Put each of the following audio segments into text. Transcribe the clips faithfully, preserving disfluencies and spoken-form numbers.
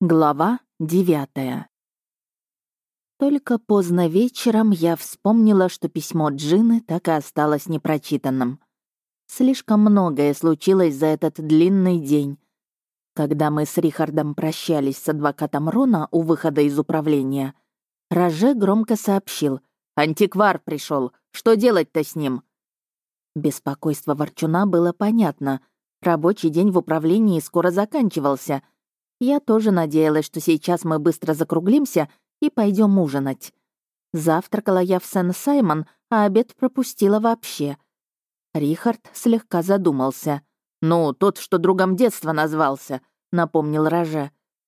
Глава девятая. Только поздно вечером я вспомнила, что письмо Джины так и осталось непрочитанным. Слишком многое случилось за этот длинный день. Когда мы с Рихардом прощались с адвокатом Рона у выхода из управления, Роже громко сообщил: «Антиквар пришел. Что делать-то с ним?» Беспокойство Ворчуна было понятно. Рабочий день в управлении скоро заканчивался — я тоже надеялась, что сейчас мы быстро закруглимся и пойдем ужинать. Завтракала я в Сен-Саймон, а обед пропустила вообще. Рихард слегка задумался. «Ну, тот, что другом детства назвался», — напомнил Роже.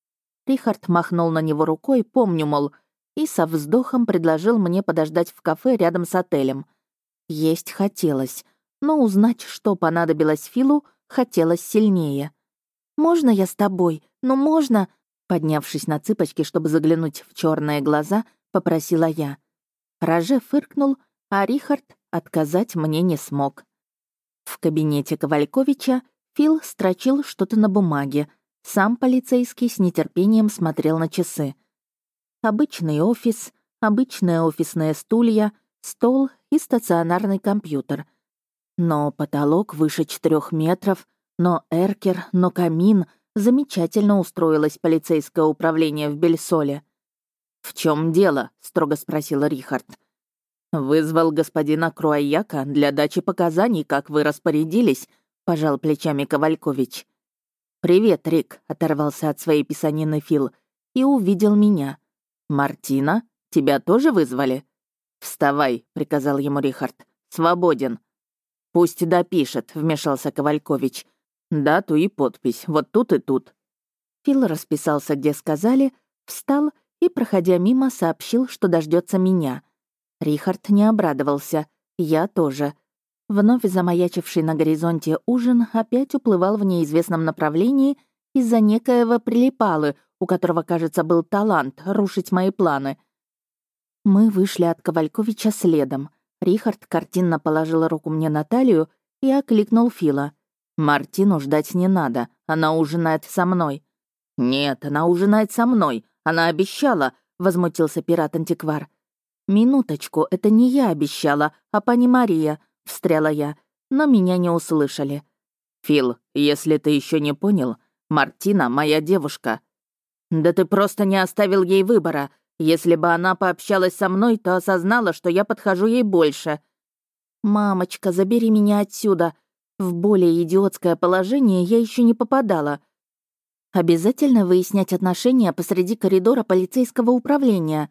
Рихард махнул на него рукой, помню, мол, и со вздохом предложил мне подождать в кафе рядом с отелем. Есть хотелось, но узнать, что понадобилось Филу, хотелось сильнее. «Можно я с тобой? Ну, можно?» Поднявшись на цыпочки, чтобы заглянуть в черные глаза, попросила я. Роже фыркнул, а Рихард отказать мне не смог. В кабинете Ковальковича Фил строчил что-то на бумаге. Сам полицейский с нетерпением смотрел на часы. Обычный офис, обычные офисные стулья, стол и стационарный компьютер. Но потолок выше четырех метров, но эркер, но камин. Замечательно устроилось полицейское управление в Бельсоле. «В чем дело?» — строго спросил Рихард. «Вызвал господина Круайяка для дачи показаний, как вы распорядились», — пожал плечами Ковалькович. «Привет, Рик», — оторвался от своей писанины Фил и увидел меня. «Мартина, тебя тоже вызвали?» «Вставай», — приказал ему Рихард. «Свободен». «Пусть допишет», — вмешался Ковалькович. «Дату и подпись, вот тут и тут». Фил расписался, где сказали, встал и, проходя мимо, сообщил, что дождется меня. Рихард не обрадовался, я тоже. Вновь замаячивший на горизонте ужин опять уплывал в неизвестном направлении из-за некоего прилипалы, у которого, кажется, был талант рушить мои планы. Мы вышли от Ковальковича следом. Рихард картинно положил руку мне на талию и окликнул Фила. «Мартину ждать не надо, она ужинает со мной». «Нет, она ужинает со мной, она обещала», — возмутился пират-антиквар. «Минуточку, это не я обещала, а пани Мария», — встряла я, но меня не услышали. «Фил, если ты еще не понял, Мартина — моя девушка». «Да ты просто не оставил ей выбора. Если бы она пообщалась со мной, то осознала, что я подхожу ей больше». «Мамочка, забери меня отсюда. В более идиотское положение я еще не попадала. Обязательно выяснять отношения посреди коридора полицейского управления.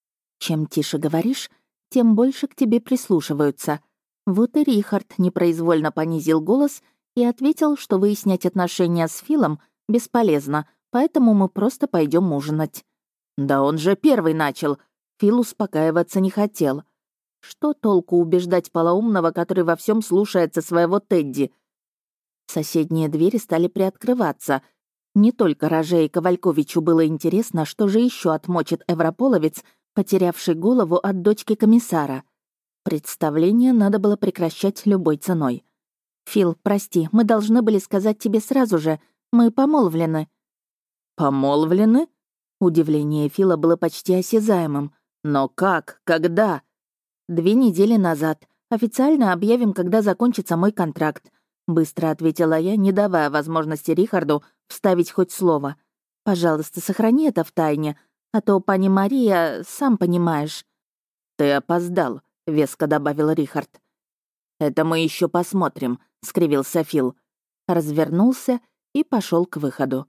Чем тише говоришь, тем больше к тебе прислушиваются. Вот и Рихард непроизвольно понизил голос и ответил, что выяснять отношения с Филом бесполезно, поэтому мы просто пойдем ужинать. Да он же первый начал. Фил успокаиваться не хотел. Что толку убеждать полоумного, который во всем слушается своего Тедди? Соседние двери стали приоткрываться. Не только Роже и Ковальковичу было интересно, что же еще отмочит Эврополовец, потерявший голову от дочки комиссара. Представление надо было прекращать любой ценой. «Фил, прости, мы должны были сказать тебе сразу же. Мы помолвлены». «Помолвлены?» Удивление Фила было почти осязаемым. «Но как? Когда?» «Две недели назад. Официально объявим, когда закончится мой контракт», — быстро ответила я, не давая возможности Рихарду вставить хоть слово. «Пожалуйста, сохрани это в тайне, а то пани Мария, сам понимаешь». «Ты опоздал», — веско добавил Рихард. «Это мы еще посмотрим», — скривился Фил. Развернулся и пошел к выходу.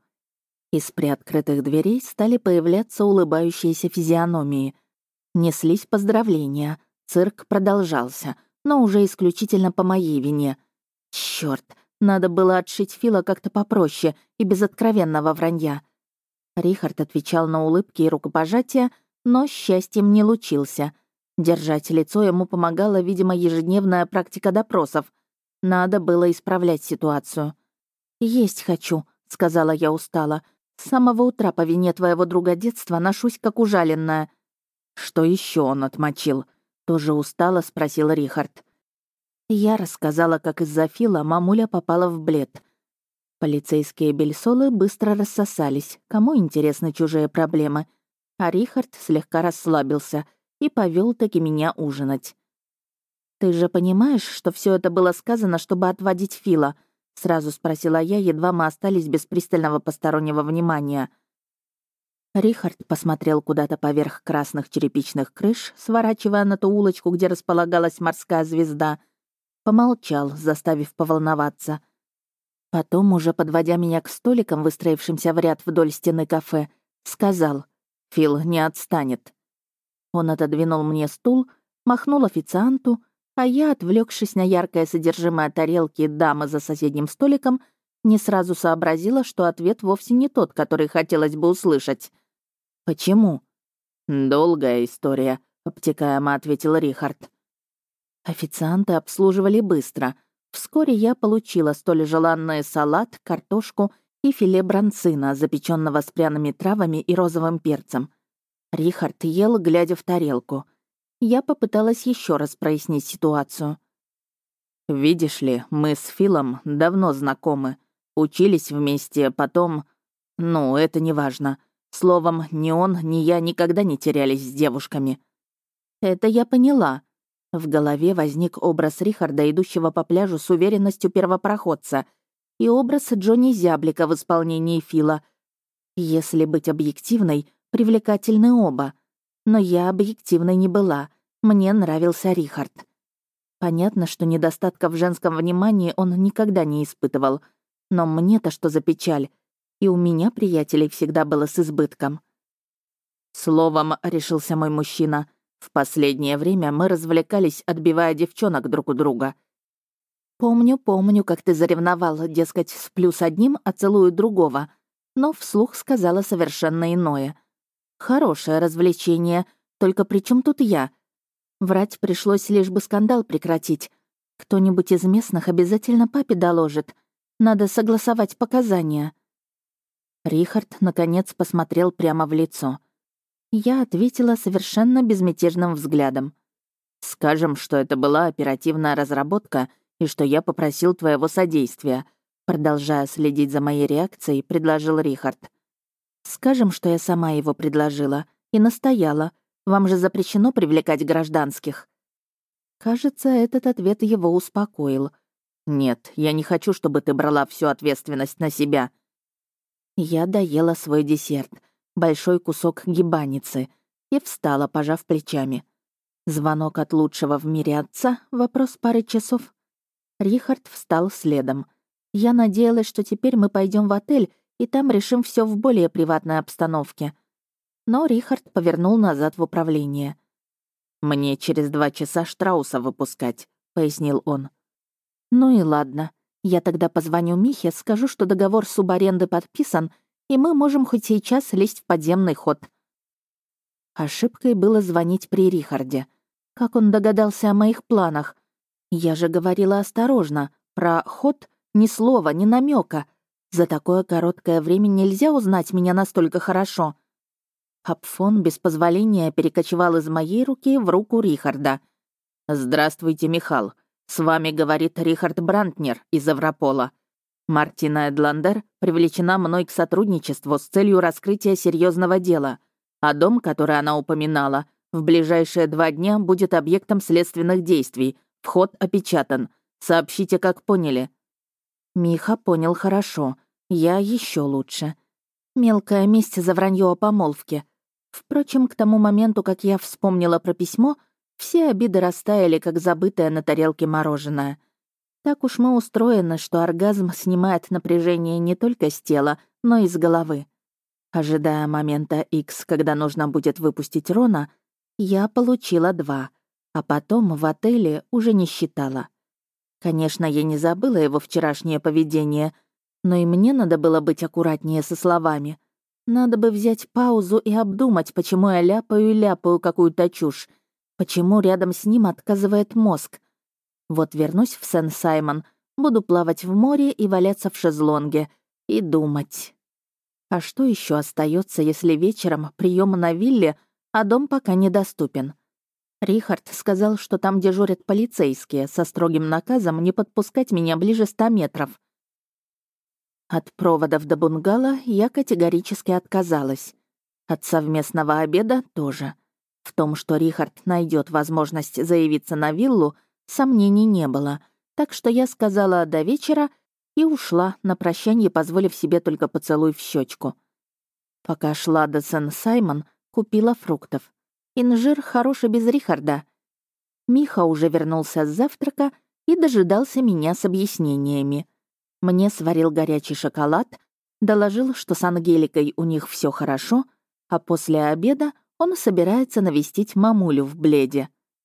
Из приоткрытых дверей стали появляться улыбающиеся физиономии. Неслись поздравления. Цирк продолжался, но уже исключительно по моей вине. Чёрт, надо было отшить Фила как-то попроще и без откровенного вранья. Рихард отвечал на улыбки и рукопожатия, но счастьем не лучился. Держать лицо ему помогала, видимо, ежедневная практика допросов. Надо было исправлять ситуацию. «Есть хочу», — сказала я устало. «С самого утра по вине твоего друга детства ношусь, как ужаленная». «Что еще он отмочил?» — тоже устало спросил Рихард. Я рассказала, как из-за Фила мамуля попала в блед. Полицейские бельсолы быстро рассосались, кому интересны чужие проблемы, а Рихард слегка расслабился и повел таки меня ужинать. «Ты же понимаешь, что все это было сказано, чтобы отводить Фила?» — сразу спросила я, едва мы остались без пристального постороннего внимания. Рихард посмотрел куда-то поверх красных черепичных крыш, сворачивая на ту улочку, где располагалась морская звезда. Помолчал, заставив поволноваться. Потом, уже подводя меня к столикам, выстроившимся в ряд вдоль стены кафе, сказал: «Фил не отстанет». Он отодвинул мне стул, махнул официанту, а я, отвлекшись на яркое содержимое тарелки дамы за соседним столиком, не сразу сообразила, что ответ вовсе не тот, который хотелось бы услышать. «Почему?» «Долгая история», — обтекаемо ответил Рихард. Официанты обслуживали быстро. Вскоре я получила столь желанный салат, картошку и филе бранцина, запеченного с пряными травами и розовым перцем. Рихард ел, глядя в тарелку. Я попыталась еще раз прояснить ситуацию. «Видишь ли, мы с Филом давно знакомы. Учились вместе, потом... Ну, это не важно. Словом, ни он, ни я никогда не терялись с девушками». «Это я поняла». В голове возник образ Рихарда, идущего по пляжу с уверенностью первопроходца, и образ Джонни Зяблика в исполнении Фила. Если быть объективной, привлекательны оба. Но я объективной не была. Мне нравился Рихард. Понятно, что недостатка в женском внимании он никогда не испытывал. Но мне-то что за печаль? И у меня приятелей всегда было с избытком. Словом, решился мой мужчина, в последнее время мы развлекались, отбивая девчонок друг у друга. Помню, помню, как ты заревновал, дескать, сплю с одним, а целую другого. Но вслух сказала совершенно иное. Хорошее развлечение, только при чем тут я? Врать пришлось, лишь бы скандал прекратить. Кто-нибудь из местных обязательно папе доложит. Надо согласовать показания. Рихард, наконец, посмотрел прямо в лицо. Я ответила совершенно безмятежным взглядом. «Скажем, что это была оперативная разработка и что я попросил твоего содействия», продолжая следить за моей реакцией, предложил Рихард. «Скажем, что я сама его предложила и настояла. Вам же запрещено привлекать гражданских». Кажется, этот ответ его успокоил. «Нет, я не хочу, чтобы ты брала всю ответственность на себя». Я доела свой десерт, большой кусок гибаницы, и встала, пожав плечами. Звонок от лучшего в мире отца — вопрос пары часов. Рихард встал следом. Я надеялась, что теперь мы пойдем в отель, и там решим все в более приватной обстановке. Но Рихард повернул назад в управление. «Мне через два часа Штрауса выпускать», — пояснил он. «Ну и ладно. Я тогда позвоню Михе, скажу, что договор субаренды подписан, и мы можем хоть сейчас лезть в подземный ход». Ошибкой было звонить при Рихарде. Как он догадался о моих планах? Я же говорила осторожно. Про ход ни слова, ни намека. За такое короткое время нельзя узнать меня настолько хорошо. Апфон без позволения перекочевал из моей руки в руку Рихарда. «Здравствуйте, Михал. С вами говорит Рихард Брантнер из Европола. Мартина Эдландер привлечена мной к сотрудничеству с целью раскрытия серьезного дела, а дом, который она упоминала, в ближайшие два дня будет объектом следственных действий. Вход опечатан. Сообщите, как поняли». Миха понял хорошо. Я еще лучше. Мелкая месть за вранье о помолвке. Впрочем, к тому моменту, как я вспомнила про письмо, все обиды растаяли, как забытое на тарелке мороженое. Так уж мы устроены, что оргазм снимает напряжение не только с тела, но и с головы. Ожидая момента X, когда нужно будет выпустить Рона, я получила два, а потом в отеле уже не считала. Конечно, я не забыла его вчерашнее поведение, но и мне надо было быть аккуратнее со словами. Надо бы взять паузу и обдумать, почему я ляпаю и ляпаю какую-то чушь, почему рядом с ним отказывает мозг. Вот вернусь в Сен-Саймон, буду плавать в море и валяться в шезлонге, и думать. А что еще остается, если вечером прием на вилле, а дом пока недоступен? Рихард сказал, что там дежурят полицейские со строгим наказом не подпускать меня ближе ста метров. От проводов до бунгало я категорически отказалась. От совместного обеда тоже. В том, что Рихард найдет возможность заявиться на виллу, сомнений не было, так что я сказала «до вечера» и ушла, на прощание позволив себе только поцелуй в щечку. Пока шла до Сен-Саймон, купила фруктов. Инжир хороший без Рихарда. Миха уже вернулся с завтрака и дожидался меня с объяснениями. Мне сварил горячий шоколад, доложил, что с Ангеликой у них все хорошо, а после обеда он собирается навестить мамулю в Бледе.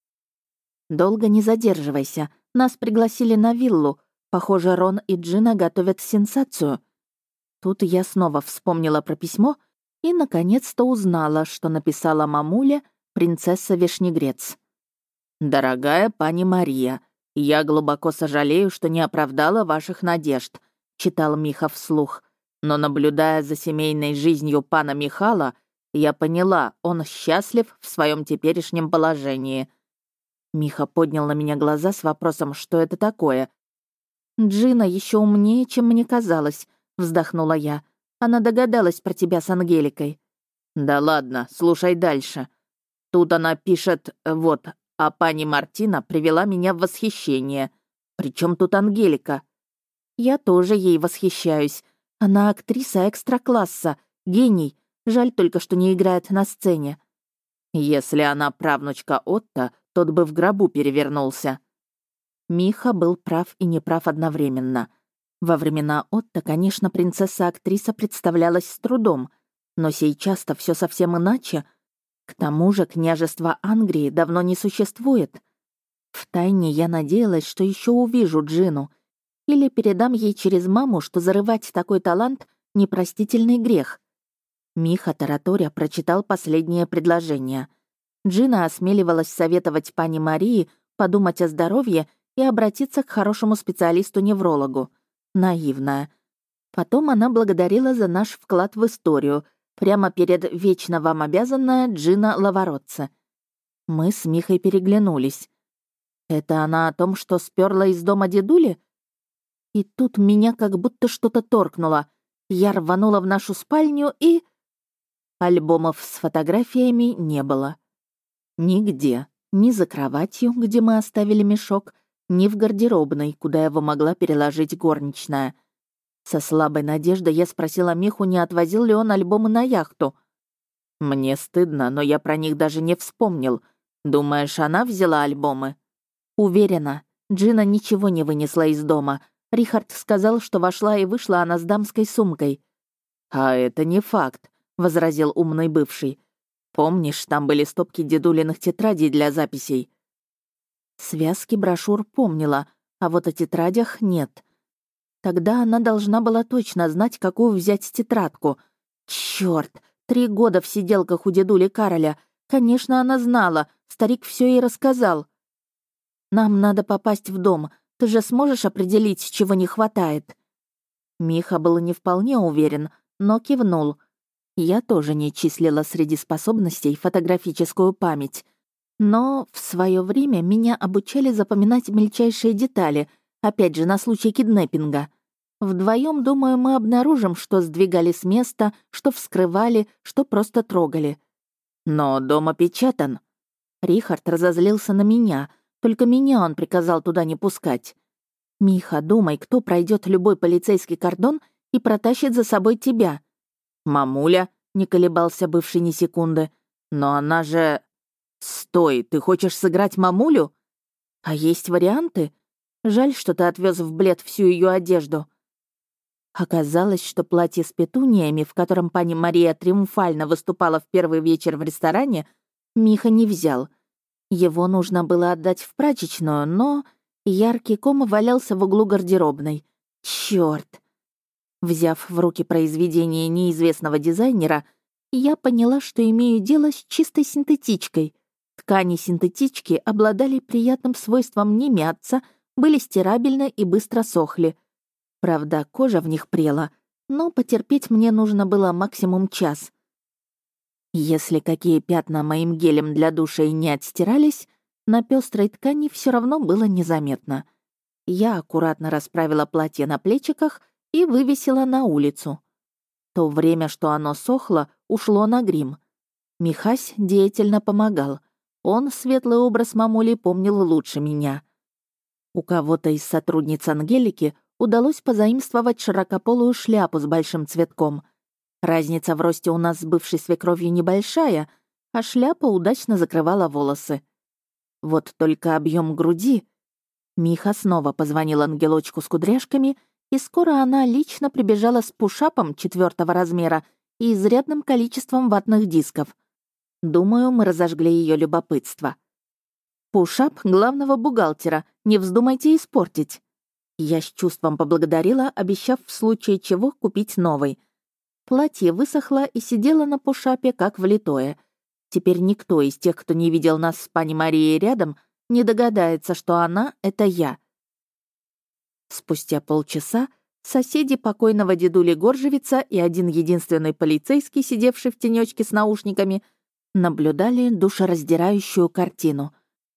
«Долго не задерживайся, нас пригласили на виллу. Похоже, Рон и Джина готовят сенсацию». Тут я снова вспомнила про письмо и, наконец-то, узнала, что написала мамуля, принцесса Вишнегрец. «Дорогая пани Мария, я глубоко сожалею, что не оправдала ваших надежд», — читал Миха вслух. «Но, наблюдая за семейной жизнью пана Михала, я поняла, он счастлив в своем теперешнем положении». Миха поднял на меня глаза с вопросом, что это такое. «Джина еще умнее, чем мне казалось», — вздохнула я. «Она догадалась про тебя с Ангеликой». «Да ладно, слушай дальше. Тут она пишет, вот, а пани Мартина привела меня в восхищение. Причем тут Ангелика?» «Я тоже ей восхищаюсь. Она актриса экстра-класса, гений. Жаль только, что не играет на сцене». «Если она правнучка Отто, тот бы в гробу перевернулся». Миха был прав и неправ одновременно. Во времена Отто, конечно, принцесса-актриса представлялась с трудом, но сейчас-то все совсем иначе. К тому же княжество Ангрии давно не существует. Втайне я надеялась, что еще увижу Джину или передам ей через маму, что зарывать такой талант — непростительный грех. Миха тараторя прочитал последнее предложение. Джина осмеливалась советовать пани Марии подумать о здоровье и обратиться к хорошему специалисту-неврологу. Наивная. Потом она благодарила за наш вклад в историю, прямо перед вечно вам обязанная Джина Лаворотце. Мы с Михой переглянулись. Это она о том, что сперла из дома дедули? И тут меня как будто что-то торкнуло. Я рванула в нашу спальню и... Альбомов с фотографиями не было. Нигде. Ни за кроватью, где мы оставили мешок, ни в гардеробной, куда его могла переложить горничная. Со слабой надеждой я спросила Миху, не отвозил ли он альбомы на яхту. «Мне стыдно, но я про них даже не вспомнил. Думаешь, она взяла альбомы?» «Уверена. Джина ничего не вынесла из дома. Рихард сказал, что вошла и вышла она с дамской сумкой». «А это не факт», — возразил умный бывший. «Помнишь, там были стопки дедулиных тетрадей для записей?» Связки брошюр помнила, а вот о тетрадях нет. Тогда она должна была точно знать, какую взять тетрадку. Чёрт, три года в сиделках у дедули Кароля. Конечно, она знала, старик всё ей рассказал. «Нам надо попасть в дом. Ты же сможешь определить, чего не хватает?» Миха был не вполне уверен, но кивнул. Я тоже не числила среди способностей фотографическую память. Но в свое время меня обучали запоминать мельчайшие детали, опять же, на случай киднеппинга. Вдвоем, думаю, мы обнаружим, что сдвигали с места, что вскрывали, что просто трогали. Но дом опечатан. Рихард разозлился на меня, только меня он приказал туда не пускать. «Миха, думай, кто пройдет любой полицейский кордон и протащит за собой тебя?» «Мамуля», — не колебался бывший ни секунды. «Но она же...» «Стой, ты хочешь сыграть мамулю?» «А есть варианты? Жаль, что ты отвез в Блед всю ее одежду». Оказалось, что платье с петуниями, в котором пани Мария триумфально выступала в первый вечер в ресторане, Миха не взял. Его нужно было отдать в прачечную, но яркий ком валялся в углу гардеробной. Чёрт! Взяв в руки произведение неизвестного дизайнера, я поняла, что имею дело с чистой синтетичкой. Ткани синтетички обладали приятным свойством не мяться, были стирабельны и быстро сохли. Правда, кожа в них прела, но потерпеть мне нужно было максимум час. Если какие пятна моим гелем для душа и не отстирались, на пестрой ткани все равно было незаметно. Я аккуратно расправила платье на плечиках и вывесила на улицу. То время, что оно сохло, ушло на грим. Михась деятельно помогал. Он светлый образ мамули помнил лучше меня. У кого-то из сотрудниц Ангелики удалось позаимствовать широкополую шляпу с большим цветком. Разница в росте у нас с бывшей свекровью небольшая, а шляпа удачно закрывала волосы. Вот только объем груди... Миха снова позвонил ангелочку с кудряшками, и скоро она лично прибежала с пушапом четвертого размера и изрядным количеством ватных дисков. Думаю, мы разожгли ее любопытство. Пушап главного бухгалтера, не вздумайте испортить. Я с чувством поблагодарила, обещав в случае чего купить новый. Платье высохло и сидело на пушапе, как влитое. Теперь никто из тех, кто не видел нас с пани Марией рядом, не догадается, что она — это я. Спустя полчаса соседи покойного дедули Горжевица и один единственный полицейский, сидевший в тенечке с наушниками, наблюдали душераздирающую картину.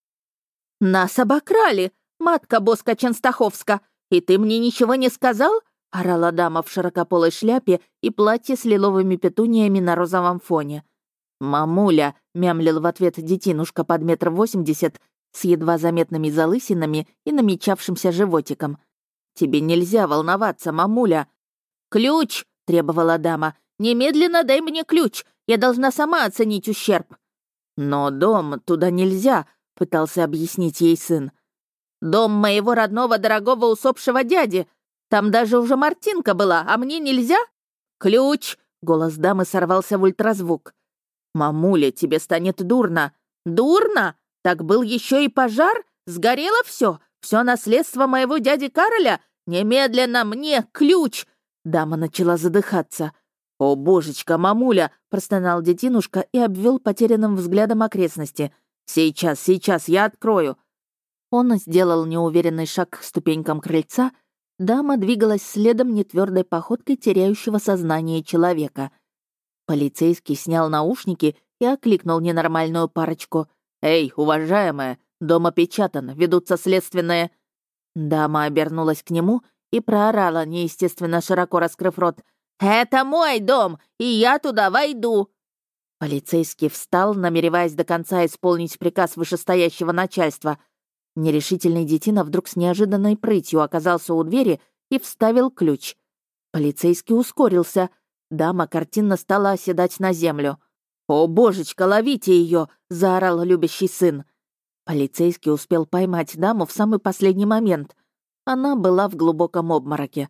«Нас обокрали, матка Боска Ченстаховска, и ты мне ничего не сказал?» — орала дама в широкополой шляпе и платье с лиловыми петуниями на розовом фоне. «Мамуля», — мямлил в ответ детинушка под метр восемьдесят с едва заметными залысинами и намечавшимся животиком. «Тебе нельзя волноваться, мамуля». «Ключ!» — требовала дама. «Немедленно дай мне ключ, я должна сама оценить ущерб». «Но дом, туда нельзя», — пытался объяснить ей сын. «Дом моего родного дорогого усопшего дяди. Там даже уже Мартинка была, а мне нельзя?» «Ключ!» — голос дамы сорвался в ультразвук. «Мамуля, тебе станет дурно». «Дурно? Так был еще и пожар? Сгорело все? Все наследство моего дяди Кароля? Немедленно мне ключ!» Дама начала задыхаться. «О, божечка, мамуля!» — простонал детинушка и обвел потерянным взглядом окрестности. «Сейчас, сейчас, я открою!» Он сделал неуверенный шаг к ступенькам крыльца. Дама двигалась следом нетвердой походкой теряющего сознание человека. Полицейский снял наушники и окликнул ненормальную парочку. «Эй, уважаемая, дом опечатан, ведутся следственные...» Дама обернулась к нему и проорала, неестественно широко раскрыв рот. «Это мой дом, и я туда войду!» Полицейский встал, намереваясь до конца исполнить приказ вышестоящего начальства. Нерешительный детина вдруг с неожиданной прытью оказался у двери и вставил ключ. Полицейский ускорился. Дама картинно стала оседать на землю. «О, божечка, ловите ее!» — заорал любящий сын. Полицейский успел поймать даму в самый последний момент. Она была в глубоком обмороке.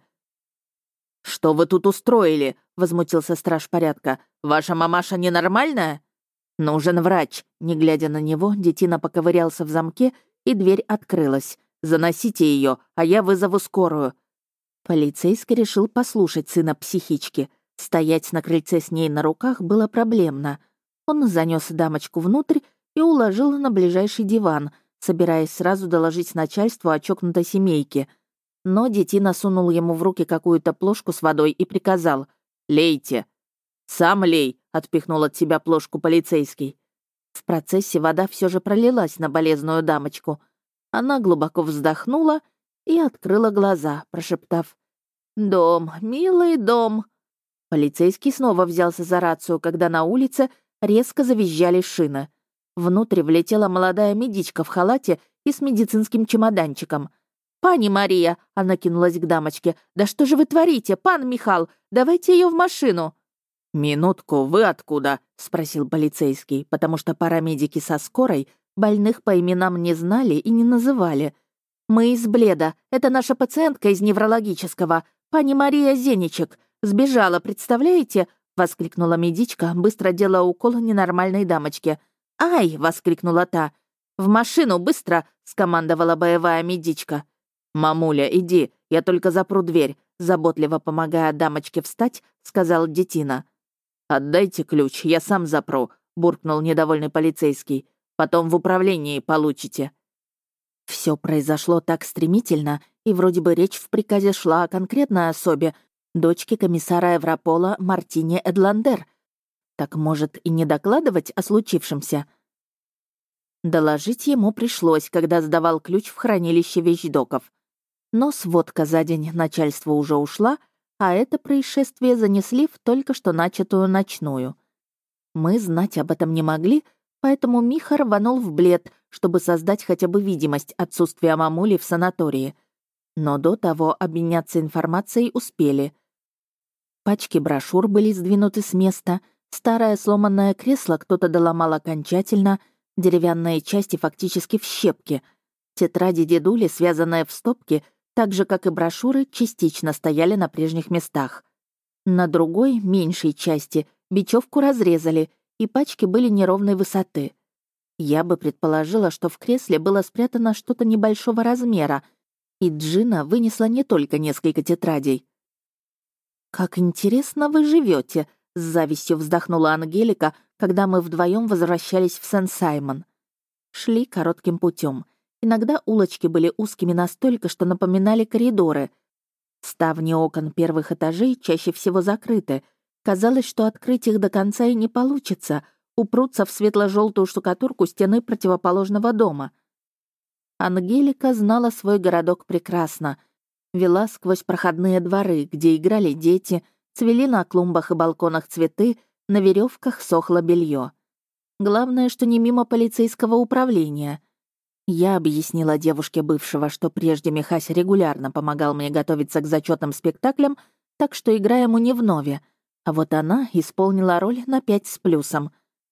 «Что вы тут устроили?» — возмутился страж порядка. «Ваша мамаша ненормальная?» «Нужен врач». Не глядя на него, детина поковырялся в замке, и дверь открылась. «Заносите ее, а я вызову скорую». Полицейский решил послушать сына психички. Стоять на крыльце с ней на руках было проблемно. Он занес дамочку внутрь и уложил на ближайший диван, собираясь сразу доложить начальству о чокнутой семейке. Но детина сунул ему в руки какую-то плошку с водой и приказал: «Лейте». «Сам лей», — отпихнул от себя плошку полицейский. В процессе вода все же пролилась на болезную дамочку. Она глубоко вздохнула и открыла глаза, прошептав: «Дом, милый дом». Полицейский снова взялся за рацию, когда на улице резко завизжали шины. Внутрь влетела молодая медичка в халате и с медицинским чемоданчиком. «Пани Мария!» — она кинулась к дамочке. «Да что же вы творите, пан Михал? Давайте ее в машину!» «Минутку, вы откуда?» — спросил полицейский, потому что парамедики со скорой больных по именам не знали и не называли. «Мы из Бледа. Это наша пациентка из неврологического. Пани Мария Зеничек. Сбежала, представляете?» — воскликнула медичка, быстро делая укол ненормальной дамочке. «Ай!» — воскликнула та. «В машину, быстро!» — скомандовала боевая медичка. «Мамуля, иди, я только запру дверь», — заботливо помогая дамочке встать, сказал детина. «Отдайте ключ, я сам запру», — буркнул недовольный полицейский. «Потом в управлении получите». Все произошло так стремительно, и вроде бы речь в приказе шла о конкретной особе, дочке комиссара Европола Мартине Эдландер. Так, может, и не докладывать о случившемся? Доложить ему пришлось, когда сдавал ключ в хранилище вещдоков. Но сводка за день начальства уже ушла, а это происшествие занесли в только что начатую ночную. Мы знать об этом не могли, поэтому Миха рванул в Блед, чтобы создать хотя бы видимость отсутствия мамули в санатории. Но до того обменяться информацией успели. Пачки брошюр были сдвинуты с места, старое сломанное кресло кто-то доломал окончательно, деревянные части фактически в щепки. Тетради дедули, связанные в стопки, так же, как и брошюры, частично стояли на прежних местах. На другой, меньшей части, бечевку разрезали, и пачки были неровной высоты. Я бы предположила, что в кресле было спрятано что-то небольшого размера, и Джина вынесла не только несколько тетрадей. «Как интересно вы живете, с завистью вздохнула Ангелика, когда мы вдвоем возвращались в Сен-Саймон. Шли коротким путем. Иногда улочки были узкими настолько, что напоминали коридоры. Ставни окон первых этажей чаще всего закрыты. Казалось, что открыть их до конца и не получится, упрутся в светло-желтую штукатурку стены противоположного дома. Ангелика знала свой городок прекрасно. Вела сквозь проходные дворы, где играли дети, цвели на клумбах и балконах цветы, на веревках сохло белье. Главное, что не мимо полицейского управления. Я объяснила девушке бывшего, что прежде Михась регулярно помогал мне готовиться к зачетным спектаклям, так что игра ему не вновь, а вот она исполнила роль на пять с плюсом.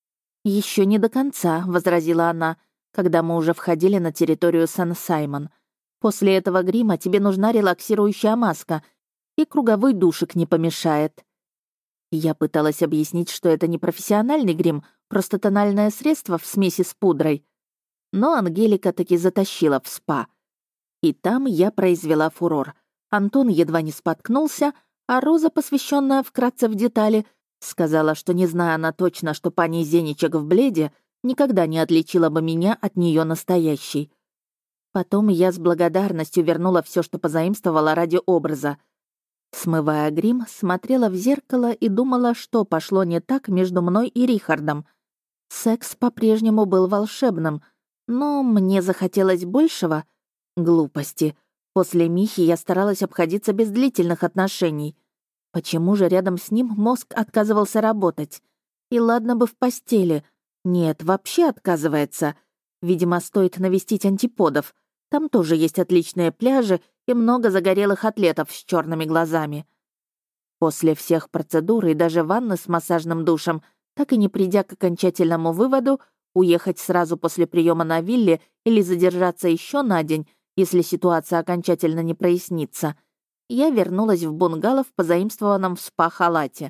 Еще не до конца», — возразила она, когда мы уже входили на территорию Сан-Саймон. «После этого грима тебе нужна релаксирующая маска, и круговой душик не помешает». Я пыталась объяснить, что это не профессиональный грим, просто тональное средство в смеси с пудрой. Но Ангелика таки затащила в спа. И там я произвела фурор. Антон едва не споткнулся, а Роза, посвященная вкратце в детали, сказала, что, не зная она точно, что пани Зеничек в Бледе, никогда не отличила бы меня от нее настоящей. Потом я с благодарностью вернула все, что позаимствовала ради образа. Смывая грим, смотрела в зеркало и думала, что пошло не так между мной и Рихардом. Секс по-прежнему был волшебным, но мне захотелось большего. Глупости. После Михи я старалась обходиться без длительных отношений. Почему же рядом с ним мозг отказывался работать? И ладно бы в постели. Нет, вообще отказывается. Видимо, стоит навестить антиподов. Там тоже есть отличные пляжи и много загорелых атлетов с черными глазами. После всех процедур и даже ванны с массажным душем, так и не придя к окончательному выводу, уехать сразу после приема на вилле или задержаться еще на день, если ситуация окончательно не прояснится, я вернулась в бунгало в позаимствованном в спа-халате.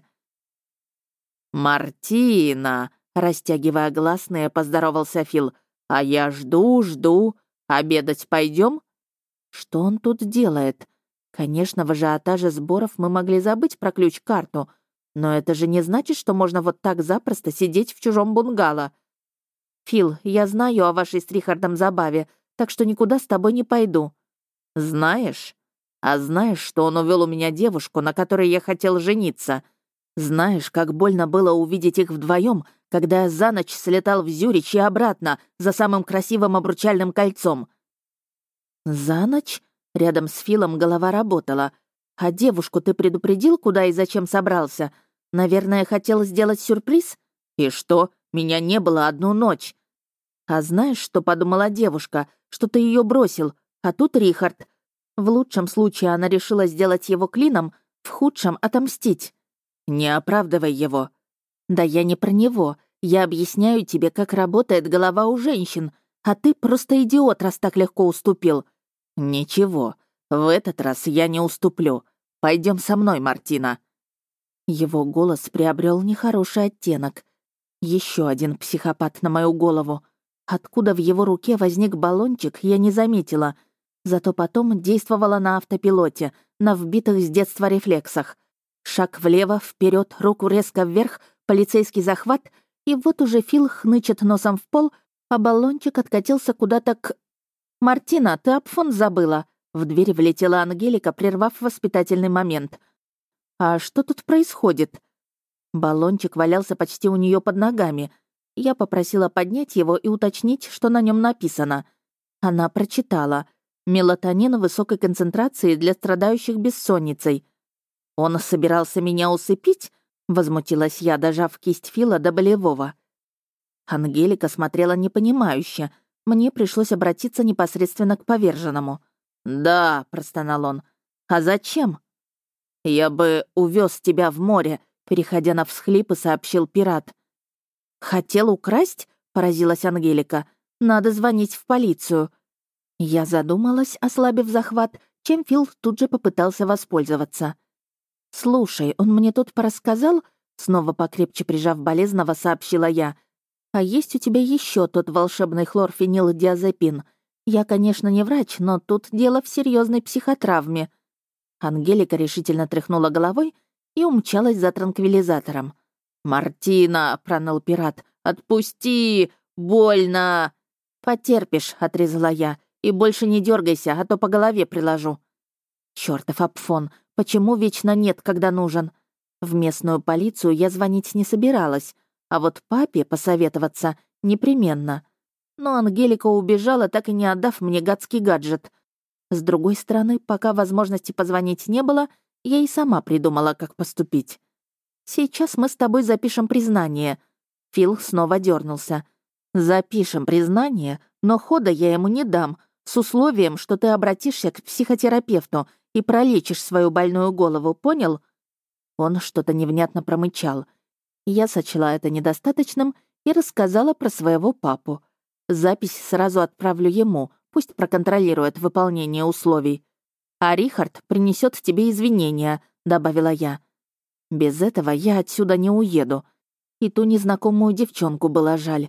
«Мартина!» — растягивая гласные, поздоровался Фил. «А я жду, жду. Обедать пойдем?» Что он тут делает? Конечно, в ажиотаже сборов мы могли забыть про ключ-карту, но это же не значит, что можно вот так запросто сидеть в чужом бунгало. «Фил, я знаю о вашей с Рихардом забаве, так что никуда с тобой не пойду». «Знаешь? А знаешь, что он увел у меня девушку, на которой я хотел жениться? Знаешь, как больно было увидеть их вдвоем, когда я за ночь слетал в Зюрич и обратно за самым красивым обручальным кольцом?» «За ночь?» — рядом с Филом голова работала. «А девушку ты предупредил, куда и зачем собрался? Наверное, хотел сделать сюрприз? И что, меня не было одну ночь. А знаешь, что подумала девушка? Что ты ее бросил, а тут Рихард. В лучшем случае она решила сделать его клином, в худшем — отомстить. Не оправдывай его». «Да я не про него. Я объясняю тебе, как работает голова у женщин, а ты просто идиот, раз так легко уступил». «Ничего, в этот раз я не уступлю. Пойдем со мной, Мартина». Его голос приобрел нехороший оттенок. Еще один психопат на мою голову. Откуда в его руке возник баллончик, я не заметила. Зато потом действовала на автопилоте, на вбитых с детства рефлексах. Шаг влево, вперед, руку резко вверх, полицейский захват, и вот уже Фил хнычет носом в пол, а баллончик откатился куда-то к... «Мартина, ты апфон забыла!» В дверь влетела Ангелика, прервав воспитательный момент. «А что тут происходит?» Баллончик валялся почти у нее под ногами. Я попросила поднять его и уточнить, что на нем написано. Она прочитала. «Мелатонин высокой концентрации для страдающих бессонницей». «Он собирался меня усыпить?» — возмутилась я, дожав кисть Фила до болевого. Ангелика смотрела непонимающе. Мне пришлось обратиться непосредственно к поверженному. «Да», — простонал он. «А зачем?» «Я бы увез тебя в море», — переходя на всхлипы, сообщил пират. «Хотел украсть?» — поразилась Ангелика. «Надо звонить в полицию». Я задумалась, ослабив захват, чем Фил тут же попытался воспользоваться. «Слушай, он мне тут порассказал?» — снова покрепче прижав болезного, сообщила я. «А есть у тебя еще тот волшебный хлорфенилдиазепин? Я, конечно, не врач, но тут дело в серьезной психотравме». Ангелика решительно тряхнула головой и умчалась за транквилизатором. «Мартина!» — проныл пират. «Отпусти! Больно!» «Потерпишь», — отрезала я. «И больше не дергайся, а то по голове приложу». Чёртов Апфон, почему вечно нет, когда нужен? В местную полицию я звонить не собиралась, а вот папе посоветоваться непременно. Но Ангелика убежала, так и не отдав мне гадский гаджет. С другой стороны, пока возможности позвонить не было, я и сама придумала, как поступить. «Сейчас мы с тобой запишем признание». Фил снова дернулся. «Запишем признание, но хода я ему не дам, с условием, что ты обратишься к психотерапевту и пролечишь свою больную голову, понял?» Он что-то невнятно промычал. Я сочла это недостаточным и рассказала про своего папу. Запись сразу отправлю ему, пусть проконтролирует выполнение условий. «А Рихард принесет тебе извинения», — добавила я. «Без этого я отсюда не уеду». И ту незнакомую девчонку было жаль.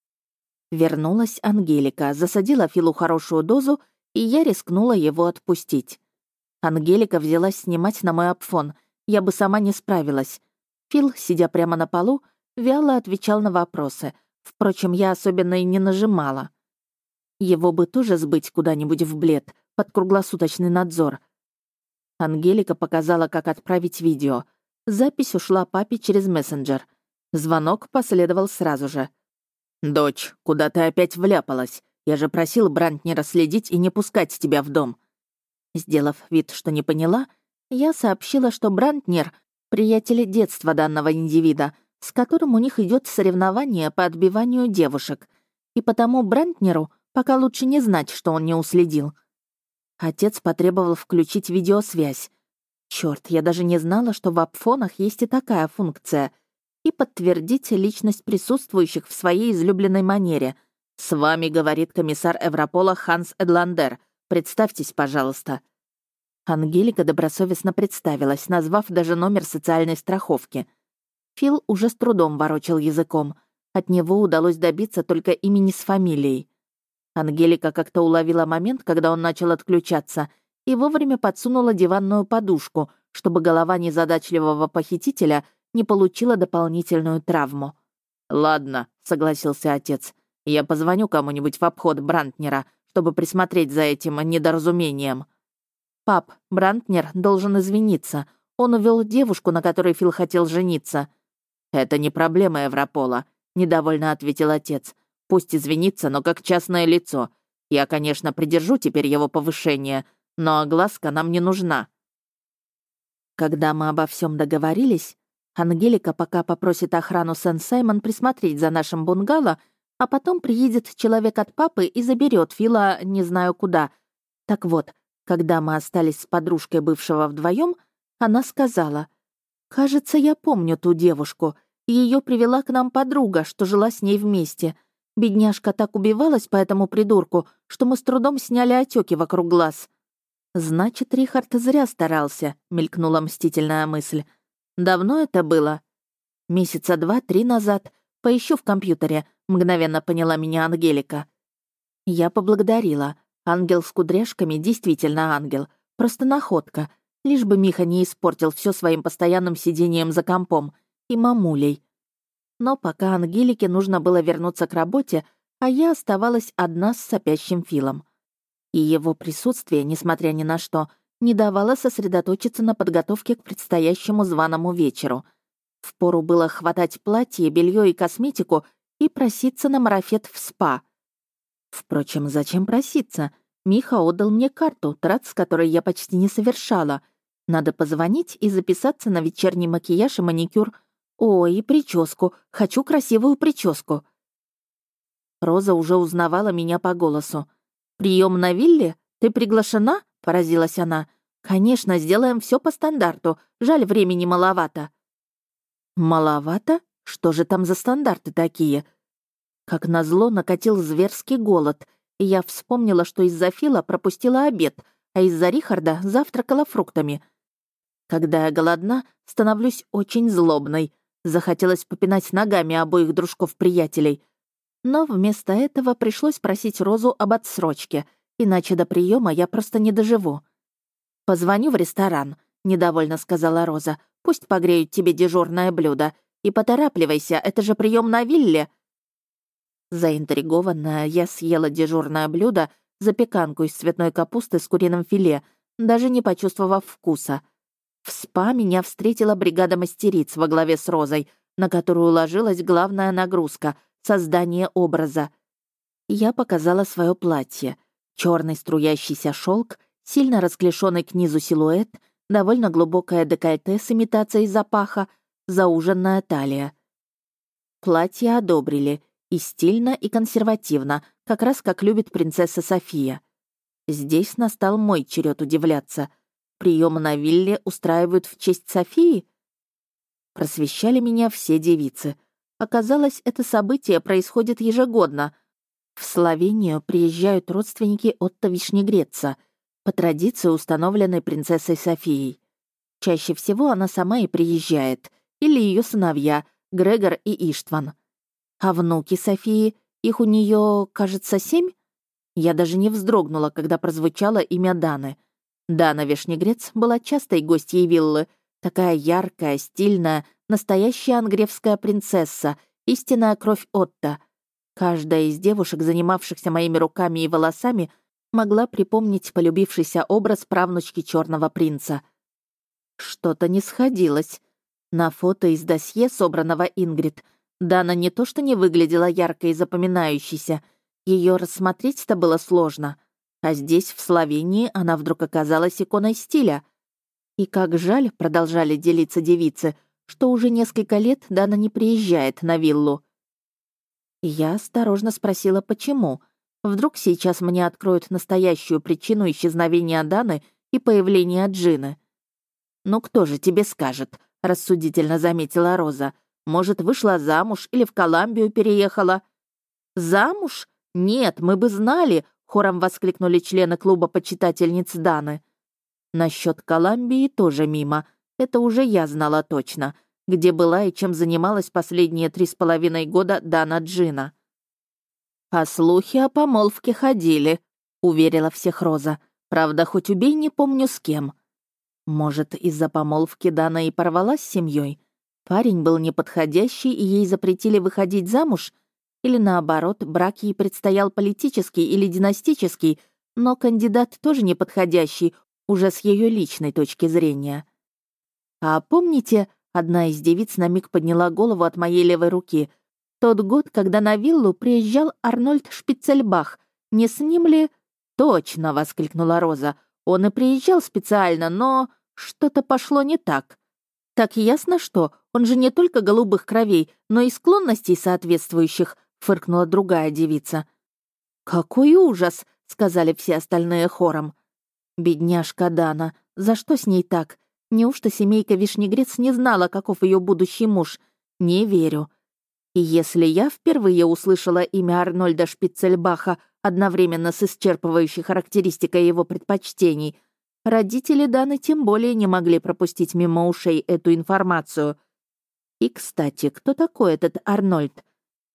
Вернулась Ангелика, засадила Филу хорошую дозу, и я рискнула его отпустить. Ангелика взялась снимать на мой апфон. Я бы сама не справилась. Фил, сидя прямо на полу, вяло отвечал на вопросы. Впрочем, я особенно и не нажимала. Его бы тоже сбыть куда-нибудь в Блед, под круглосуточный надзор. Ангелика показала, как отправить видео. Запись ушла папе через мессенджер. Звонок последовал сразу же. «Дочь, куда ты опять вляпалась? Я же просил Брантнера следить и не пускать тебя в дом». Сделав вид, что не поняла, я сообщила, что Брантнер — приятель детства данного индивида, с которым у них идет соревнование по отбиванию девушек, и потому Брантнеру пока лучше не знать, что он не уследил. Отец потребовал включить видеосвязь. Черт, я даже не знала, что в апфонах есть и такая функция — и подтвердить личность присутствующих в своей излюбленной манере. «С вами, — говорит комиссар Европола Ханс Эдландер. Представьтесь, пожалуйста». Ангелика добросовестно представилась, назвав даже номер социальной страховки. Фил уже с трудом ворочал языком. От него удалось добиться только имени с фамилией. Ангелика как-то уловила момент, когда он начал отключаться, и вовремя подсунула диванную подушку, чтобы голова незадачливого похитителя не получила дополнительную травму. «Ладно», — согласился отец. «Я позвоню кому-нибудь в обход Брантнера, чтобы присмотреть за этим недоразумением». «Пап, Брантнер должен извиниться. Он увел девушку, на которой Фил хотел жениться». «Это не проблема Европола», — недовольно ответил отец. «Пусть извинится, но как частное лицо. Я, конечно, придержу теперь его повышение, но огласка нам не нужна». Когда мы обо всем договорились, Ангелика пока попросит охрану Сен-Саймон присмотреть за нашим бунгало, а потом приедет человек от папы и заберет Фила не знаю куда. Так вот, когда мы остались с подружкой бывшего вдвоем, она сказала: «Кажется, я помню ту девушку. Ее привела к нам подруга, что жила с ней вместе. Бедняжка так убивалась по этому придурку, что мы с трудом сняли отеки вокруг глаз». «Значит, Рихард зря старался», — мелькнула мстительная мысль. «Давно это было?» «Месяца два-три назад. Поищу в компьютере», — мгновенно поняла меня Ангелика. Я поблагодарила. Ангел с кудряшками действительно ангел. Просто находка. Лишь бы Миха не испортил все своим постоянным сидением за компом. И мамулей. Но пока Ангелике нужно было вернуться к работе, а я оставалась одна с сопящим Филом. И его присутствие, несмотря ни на что, не давало сосредоточиться на подготовке к предстоящему званому вечеру. Впору было хватать платье, белье и косметику и проситься на марафет в спа. Впрочем, зачем проситься? Миха отдал мне карту, трат с которой я почти не совершала. Надо позвонить и записаться на вечерний макияж и маникюр. Ой, и прическу. Хочу красивую прическу. Роза уже узнавала меня по голосу. «Прием на вилле? Ты приглашена?» — поразилась она. «Конечно, сделаем все по стандарту. Жаль, времени маловато». «Маловато? Что же там за стандарты такие?» Как назло, накатил зверский голод, и я вспомнила, что из-за Фила пропустила обед, а из-за Рихарда завтракала фруктами. Когда я голодна, становлюсь очень злобной. Захотелось попинать ногами обоих дружков-приятелей. Но вместо этого пришлось просить Розу об отсрочке, иначе до приема я просто не доживу. «Позвоню в ресторан», — недовольно сказала Роза. «Пусть погреют тебе дежурное блюдо. И поторапливайся, это же прием на вилле». Заинтригованная, я съела дежурное блюдо, запеканку из цветной капусты с куриным филе, даже не почувствовав вкуса. В спа меня встретила бригада мастериц во главе с Розой, на которую ложилась главная нагрузка — создание образа. Я показала свое платье. Черный струящийся шелк, сильно расклешенный к низу силуэт, довольно глубокое декольте с имитацией запаха, зауженная талия. Платье одобрили. И стильно, и консервативно, как раз как любит принцесса София. Здесь настал мой черед удивляться. Прием на вилле устраивают в честь Софии? Просвещали меня все девицы. Оказалось, это событие происходит ежегодно. В Словению приезжают родственники Отто Вишнегреца, по традиции, установленной принцессой Софией. Чаще всего она сама и приезжает, или ее сыновья, Грегор и Иштван. А внуки Софии, их у нее, кажется, семь? Я даже не вздрогнула, когда прозвучало имя Даны. Дана Вишнегрец была частой гостьей виллы, такая яркая, стильная, настоящая ангревская принцесса, истинная кровь Отто. Каждая из девушек, занимавшихся моими руками и волосами, могла припомнить полюбившийся образ правнучки черного принца. Что-то не сходилось. На фото из досье, собранного Ингрид, Дана не то что не выглядела яркой и запоминающейся, ее рассмотреть-то было сложно. А здесь, в Словении, она вдруг оказалась иконой стиля. И как жаль, продолжали делиться девицы, что уже несколько лет Дана не приезжает на виллу. Я осторожно спросила, почему. Вдруг сейчас мне откроют настоящую причину исчезновения Даны и появления Джины. «Ну кто же тебе скажет?» — рассудительно заметила Роза. «Может, вышла замуж или в Колумбию переехала?» «Замуж? Нет, мы бы знали!» — хором воскликнули члены клуба почитательниц Даны. Насчет Колумбии тоже мимо. Это уже я знала точно, где была и чем занималась последние три с половиной года Дана Джина. «А слухи о помолвке ходили», — уверила всех Роза. «Правда, хоть убей, не помню с кем». Может, из-за помолвки Дана и порвалась с семьей? Парень был неподходящий, и ей запретили выходить замуж? Или наоборот, брак ей предстоял политический или династический, но кандидат тоже неподходящий, уже с ее личной точки зрения. А помните, одна из девиц на миг подняла голову от моей левой руки, тот год, когда на виллу приезжал Арнольд Шпицельбах, не с ним ли... «Точно!» — воскликнула Роза. «Он и приезжал специально, но что-то пошло не так». «Так ясно что, он же не только голубых кровей, но и склонностей соответствующих», — фыркнула другая девица. «Какой ужас!» — сказали все остальные хором. «Бедняжка Дана, за что с ней так? Неужто семейка Вишнегрец не знала, каков ее будущий муж? Не верю. И если я впервые услышала имя Арнольда Шпицельбаха одновременно с исчерпывающей характеристикой его предпочтений, родители Даны тем более не могли пропустить мимо ушей эту информацию. И, кстати, кто такой этот Арнольд?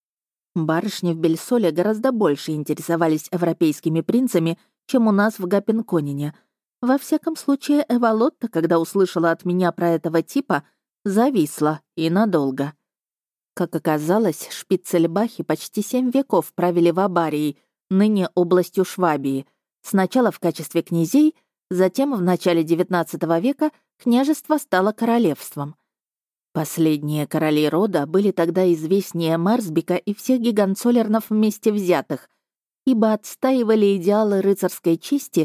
Барышни в Бельсоле гораздо больше интересовались европейскими принцами, чем у нас в Гапенконине. Во всяком случае, Эвалотта, когда услышала от меня про этого типа, зависла и надолго. Как оказалось, Шпицельбахи почти семь веков правили в Абарии, ныне областью Швабии, сначала в качестве князей, затем в начале девятнадцатого века княжество стало королевством. Последние короли рода были тогда известнее Мерсбика и всех гигантсолернов вместе взятых, ибо отстаивали идеалы рыцарской чести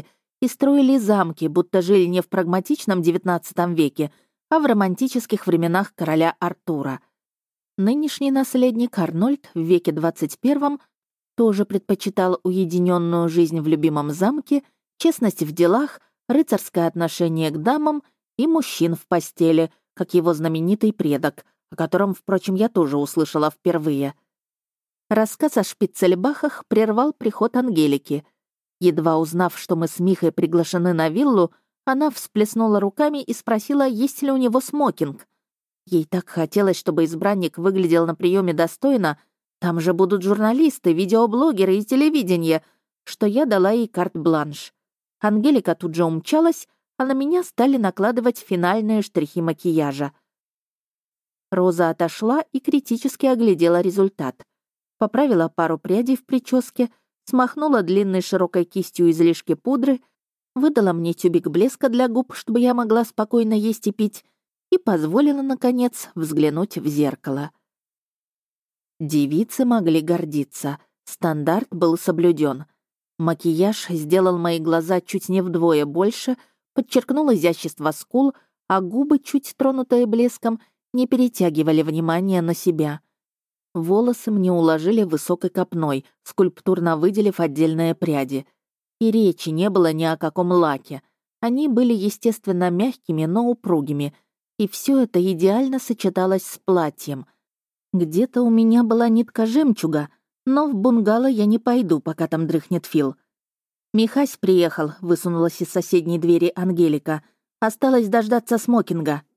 и строили замки, будто жили не в прагматичном девятнадцатом веке, а в романтических временах короля Артура. Нынешний наследник Арнольд в веке двадцать первом тоже предпочитал уединенную жизнь в любимом замке, честность в делах, рыцарское отношение к дамам и мужчин в постели, как его знаменитый предок, о котором, впрочем, я тоже услышала впервые. Рассказ о Шпицельбахах прервал приход Ангелики. Едва узнав, что мы с Михой приглашены на виллу, она всплеснула руками и спросила, есть ли у него смокинг. Ей так хотелось, чтобы избранник выглядел на приеме достойно, там же будут журналисты, видеоблогеры и телевидение, что я дала ей карт-бланш. Ангелика тут же умчалась, а на меня стали накладывать финальные штрихи макияжа. Роза отошла и критически оглядела результат. Поправила пару прядей в прическе, смахнула длинной широкой кистью излишки пудры, выдала мне тюбик блеска для губ, чтобы я могла спокойно есть и пить, и позволила, наконец, взглянуть в зеркало. Девицы могли гордиться. Стандарт был соблюден. Макияж сделал мои глаза чуть не вдвое больше, подчеркнул изящество скул, а губы, чуть тронутые блеском, не перетягивали внимание на себя. Волосы мне уложили высокой копной, скульптурно выделив отдельные пряди. И речи не было ни о каком лаке. Они были, естественно, мягкими, но упругими, и все это идеально сочеталось с платьем. Где-то у меня была нитка жемчуга, но в бунгало я не пойду, пока там дрыхнет Фил. «Михась приехал», — высунулась из соседней двери Ангелика. «Осталось дождаться смокинга».